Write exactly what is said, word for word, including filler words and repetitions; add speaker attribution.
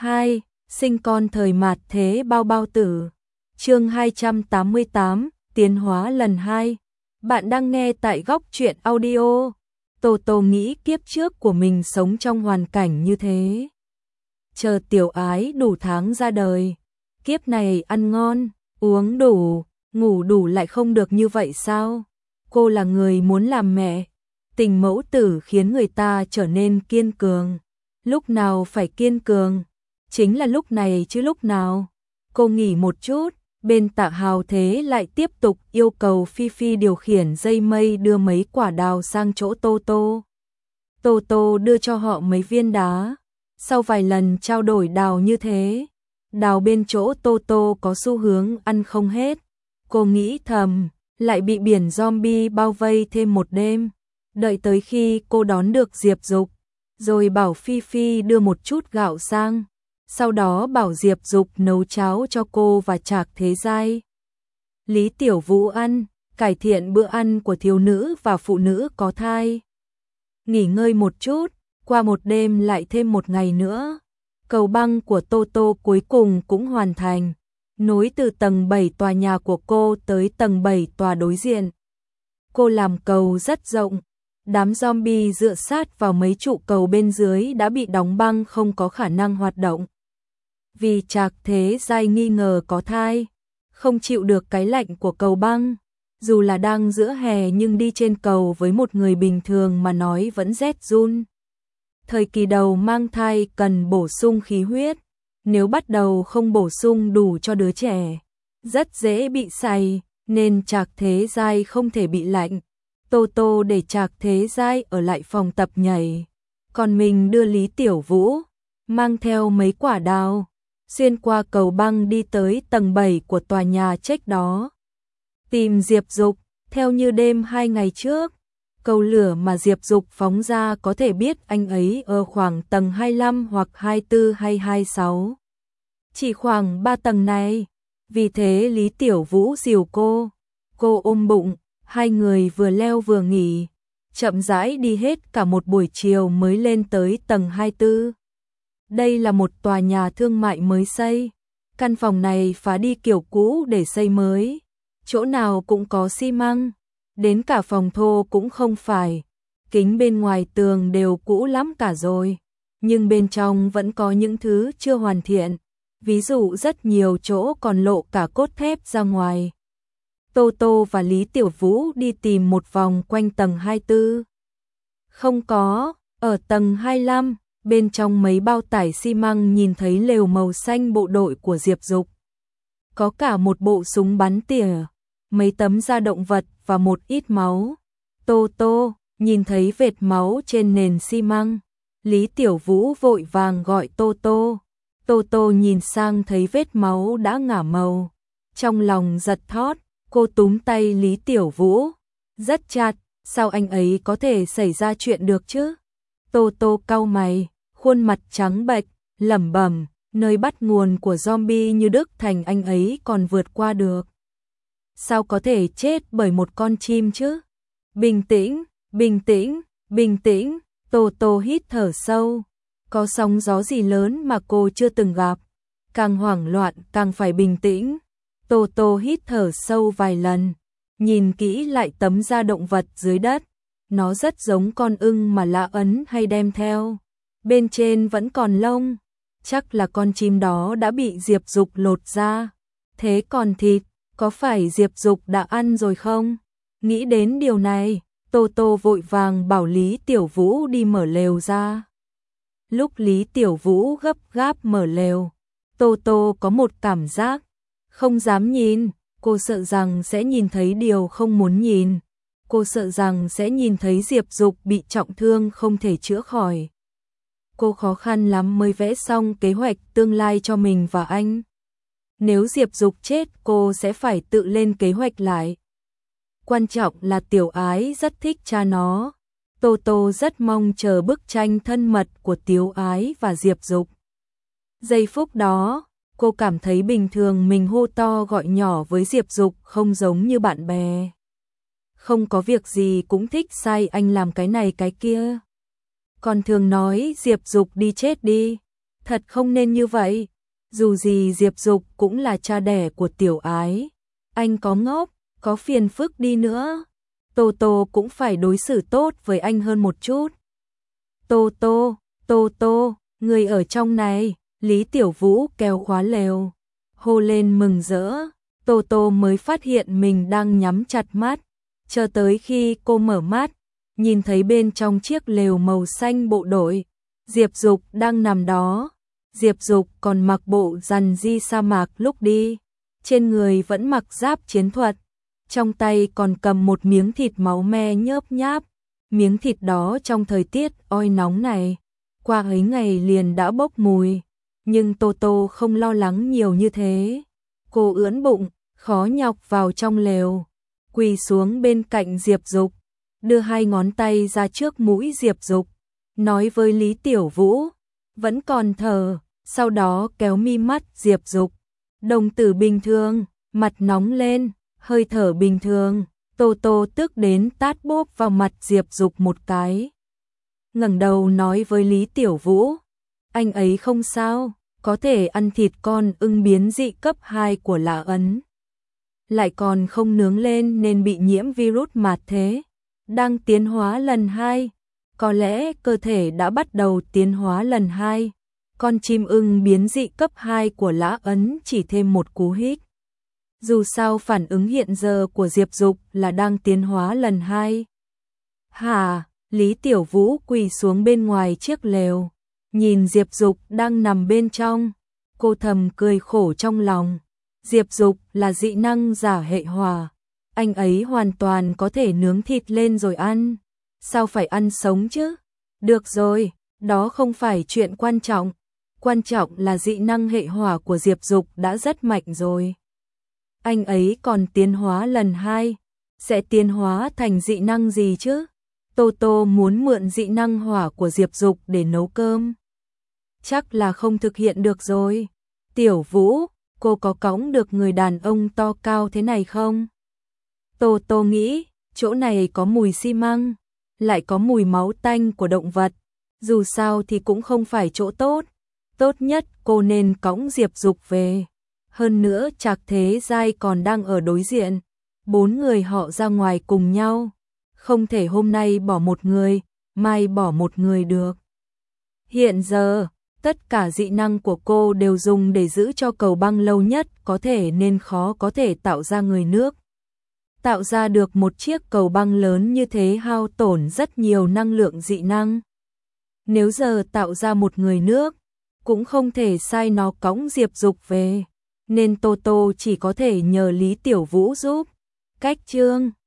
Speaker 1: hai. Sinh con thời mạt thế bao bao tử. Chương hai trăm tám mươi tám, tiến hóa lần hai. Bạn đang nghe tại Góc Truyện Audio. Tô Tô nghĩ kiếp trước của mình sống trong hoàn cảnh như thế. Chờ tiểu ái đủ tháng ra đời. Kiếp này ăn ngon, uống đủ, ngủ đủ lại không được như vậy sao? Cô là người muốn làm mẹ. Tình mẫu tử khiến người ta trở nên kiên cường. Lúc nào phải kiên cường? Chính là lúc này chứ lúc nào. Cô nghỉ một chút, bên Tạ Hào Thế lại tiếp tục yêu cầu Phi Phi điều khiển dây mây đưa mấy quả đào sang chỗ Tô Tô. Tô Tô đưa cho họ mấy viên đá. Sau vài lần trao đổi đào như thế, đào bên chỗ Tô Tô có xu hướng ăn không hết. Cô nghĩ thầm, lại bị biển zombie bao vây thêm một đêm. Đợi tới khi cô đón được Diệp Dục, rồi bảo Phi Phi đưa một chút gạo sang. Sau đó bảo Diệp Dục nấu cháo cho cô và Trạc Thế Giai. Lý Tiểu Vũ ăn, cải thiện bữa ăn của thiếu nữ và phụ nữ có thai. Nghỉ ngơi một chút, qua một đêm lại thêm một ngày nữa. Cầu băng của Tô Tô cuối cùng cũng hoàn thành, nối từ tầng bảy tòa nhà của cô tới tầng bảy tòa đối diện. Cô làm cầu rất rộng, đám zombie dựa sát vào mấy trụ cầu bên dưới đã bị đóng băng không có khả năng hoạt động. Vì Trạc Thế Giai nghi ngờ có thai, không chịu được cái lạnh của cầu băng, dù là đang giữa hè nhưng đi trên cầu với một người bình thường mà nói vẫn rét run. Thời kỳ đầu mang thai cần bổ sung khí huyết, nếu bắt đầu không bổ sung đủ cho đứa trẻ, rất dễ bị sày, nên Trạc Thế Giai không thể bị lạnh. Tô Tô để Trạc Thế Giai ở lại phòng tập nhảy, còn mình đưa Lý Tiểu Vũ, mang theo mấy quả đào, xuyên qua cầu băng đi tới tầng bảy của tòa nhà check đó. Tìm Diệp Dục, theo như đêm hai ngày trước, cầu lửa mà Diệp Dục phóng ra có thể biết anh ấy ở khoảng tầng hai mươi lăm hoặc hai mươi tư hay hai mươi sáu. Chỉ khoảng ba tầng này, vì thế Lý Tiểu Vũ dìu cô, cô ôm bụng, hai người vừa leo vừa nghỉ, chậm rãi đi hết cả một buổi chiều mới lên tới tầng hai mươi tư. Đây là một tòa nhà thương mại mới xây, căn phòng này phá đi kiểu cũ để xây mới, chỗ nào cũng có xi măng, đến cả phòng thô cũng không phải, kính bên ngoài tường đều cũ lắm cả rồi, nhưng bên trong vẫn có những thứ chưa hoàn thiện, ví dụ rất nhiều chỗ còn lộ cả cốt thép ra ngoài. Tô Tô và Lý Tiểu Vũ đi tìm một vòng quanh tầng hai mươi tư. Không có, ở tầng hai mươi lăm, bên trong mấy bao tải xi măng nhìn thấy lều màu xanh bộ đội của Diệp Dục. Có cả một bộ súng bắn tỉa, mấy tấm da động vật và một ít máu. Tô Tô nhìn thấy vệt máu trên nền xi măng. Lý Tiểu Vũ vội vàng gọi Tô Tô. Tô Tô nhìn sang thấy vết máu đã ngả màu. Trong lòng giật thót, cô túm tay Lý Tiểu Vũ. Rất chặt, sao anh ấy có thể xảy ra chuyện được chứ? Tô Tô cau mày, khuôn mặt trắng bệch, lẩm bẩm, nơi bắt nguồn của zombie như Đức Thành anh ấy còn vượt qua được. Sao có thể chết bởi một con chim chứ? Bình tĩnh, bình tĩnh, bình tĩnh, Tô Tô hít thở sâu. Có sóng gió gì lớn mà cô chưa từng gặp? Càng hoảng loạn càng phải bình tĩnh. Tô Tô hít thở sâu vài lần, nhìn kỹ lại tấm da động vật dưới đất. Nó rất giống con ưng mà Lã Ấn hay đem theo. Bên trên vẫn còn lông, chắc là con chim đó đã bị Diệp Dục lột ra. Thế còn thịt, có phải Diệp Dục đã ăn rồi không? Nghĩ đến điều này, Tô Tô vội vàng bảo Lý Tiểu Vũ đi mở lều ra. Lúc Lý Tiểu Vũ gấp gáp mở lều, Tô Tô có một cảm giác không dám nhìn, cô sợ rằng sẽ nhìn thấy điều không muốn nhìn. Cô sợ rằng sẽ nhìn thấy Diệp Dục bị trọng thương không thể chữa khỏi. Cô khó khăn lắm mới vẽ xong kế hoạch tương lai cho mình và anh. Nếu Diệp Dục chết cô sẽ phải tự lên kế hoạch lại. Quan trọng là Tiểu Ái rất thích cha nó. Tô Tô rất mong chờ bức tranh thân mật của Tiểu Ái và Diệp Dục. Giây phút đó, cô cảm thấy bình thường mình hô to gọi nhỏ với Diệp Dục không giống như bạn bè. Không có việc gì cũng thích sai anh làm cái này cái kia. Còn thường nói Diệp Dục đi chết đi. Thật không nên như vậy. Dù gì Diệp Dục cũng là cha đẻ của Tiểu Ái. Anh có ngốc, có phiền phức đi nữa, Tô Tô cũng phải đối xử tốt với anh hơn một chút. Tô Tô, Tô Tô, người ở trong này, Lý Tiểu Vũ kéo khóa lều, hô lên mừng rỡ. Tô Tô mới phát hiện mình đang nhắm chặt mắt, chờ tới khi cô mở mắt, nhìn thấy bên trong chiếc lều màu xanh bộ đội, Diệp Dục đang nằm đó. Diệp Dục còn mặc bộ rằn di sa mạc lúc đi, trên người vẫn mặc giáp chiến thuật, trong tay còn cầm một miếng thịt máu me nhớp nháp. Miếng thịt đó trong thời tiết oi nóng này, qua ấy ngày liền đã bốc mùi, nhưng Tô Tô không lo lắng nhiều như thế. Cô ưỡn bụng, khó nhọc vào trong lều, quỳ xuống bên cạnh Diệp Dục, đưa hai ngón tay ra trước mũi Diệp Dục, nói với Lý Tiểu Vũ, vẫn còn thở, sau đó kéo mi mắt Diệp Dục. Đồng tử bình thường, mặt nóng lên, hơi thở bình thường. Tô Tô tức đến tát bốp vào mặt Diệp Dục một cái. Ngẩng đầu nói với Lý Tiểu Vũ, anh ấy không sao, có thể ăn thịt con ưng biến dị cấp hai của Lã Ấn. Lại còn không nướng lên nên bị nhiễm virus mạt thế. Đang tiến hóa lần hai, có lẽ cơ thể đã bắt đầu tiến hóa lần hai. Con chim ưng biến dị cấp hai của Lã Ấn chỉ thêm một cú hích. Dù sao phản ứng hiện giờ của Diệp Dục là đang tiến hóa lần hai. Hả? Lý Tiểu Vũ quỳ xuống bên ngoài chiếc lều, nhìn Diệp Dục đang nằm bên trong, cô thầm cười khổ trong lòng. Diệp Dục là dị năng giả hệ hỏa, anh ấy hoàn toàn có thể nướng thịt lên rồi ăn, sao phải ăn sống chứ? Được rồi, đó không phải chuyện quan trọng, quan trọng là dị năng hệ hỏa của Diệp Dục đã rất mạnh rồi. Anh ấy còn tiến hóa lần hai, sẽ tiến hóa thành dị năng gì chứ? Tô Tô muốn mượn dị năng hỏa của Diệp Dục để nấu cơm. Chắc là không thực hiện được rồi. Tiểu Vũ, cô có cõng được người đàn ông to cao thế này không? Tô Tô nghĩ, chỗ này có mùi xi măng, lại có mùi máu tanh của động vật. Dù sao thì cũng không phải chỗ tốt. Tốt nhất cô nên cõng Diệp Dục về. Hơn nữa Trạc Thế Giai còn đang ở đối diện. Bốn người họ ra ngoài cùng nhau. Không thể hôm nay bỏ một người, mai bỏ một người được. Hiện giờ, tất cả dị năng của cô đều dùng để giữ cho cầu băng lâu nhất có thể nên khó có thể tạo ra người nước. Tạo ra được một chiếc cầu băng lớn như thế hao tổn rất nhiều năng lượng dị năng. Nếu giờ tạo ra một người nước, cũng không thể sai nó cõng Diệp Dục về, nên Tô Tô chỉ có thể nhờ Lý Tiểu Vũ giúp. Cách chương